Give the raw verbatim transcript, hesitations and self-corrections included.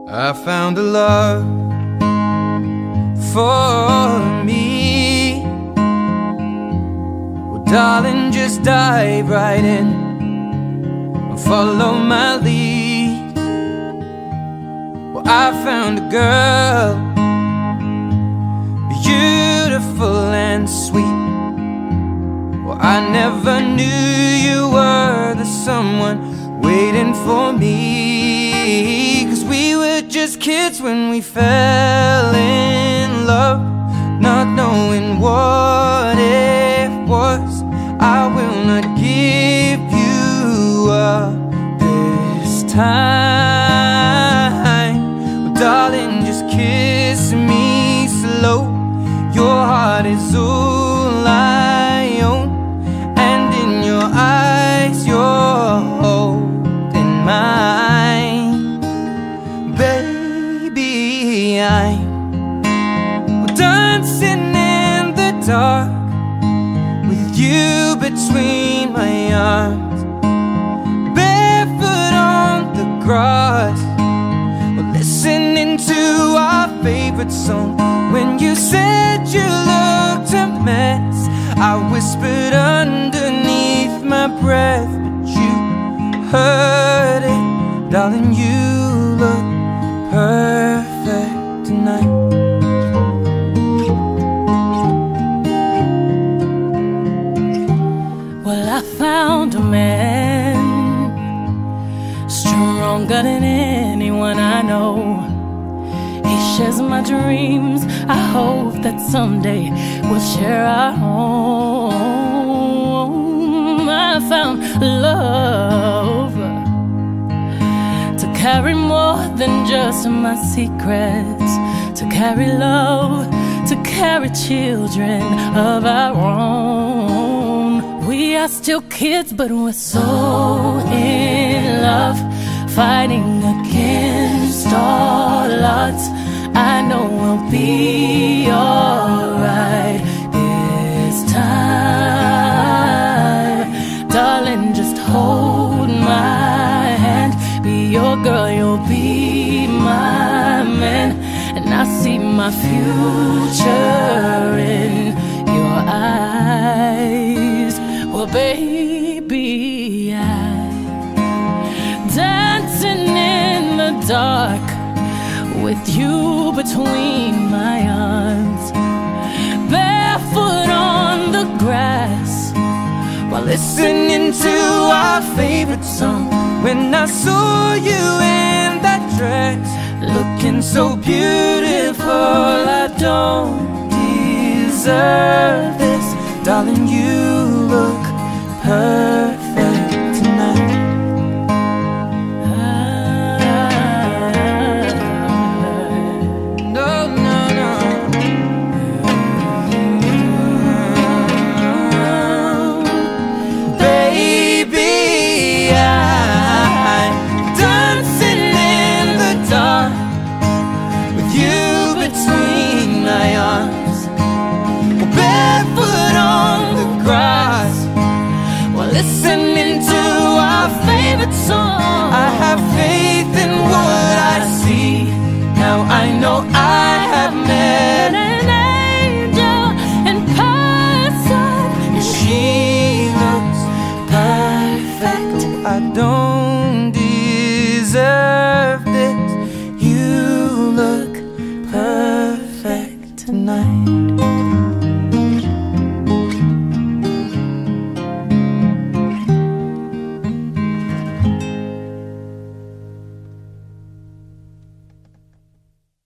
I found a love for me. Well, darling, just dive right in and follow my lead. Well, I found a girl, beautiful and sweet. Well, I never knew you were the someone waiting for me. 'Cause we were just kids when we fell in love, not knowing what it was. I will not give you up this time. Well, darling, just kiss me slow. Your heart is all I own, and in your eyes you're holding mine. Baby, I'm dancing in the dark with you between my arms, barefoot on the grass. We're listening to our favorite song. When you said you looked a mess, I whispered underneath my breath, but you heard it. Darling, you look perfect tonight. Well, I found a man stronger than anyone I know. He shares my dreams. I hope that someday we'll share our home. I found love to carry more than just my secrets, to carry love, to carry children of our own. We are still kids, but we're so in love, fighting against all odds. I know we'll be alright this time. Darling, just hold my hand. Be your girl, you'll be my man. And I see my future in your eyes. Well, baby, I'm dancing in the dark with you between my arms, barefoot on the grass, while listening to our favorite song. When I saw you in that dress, looking so beautiful, I don't deserve this. Darling, you look perfect.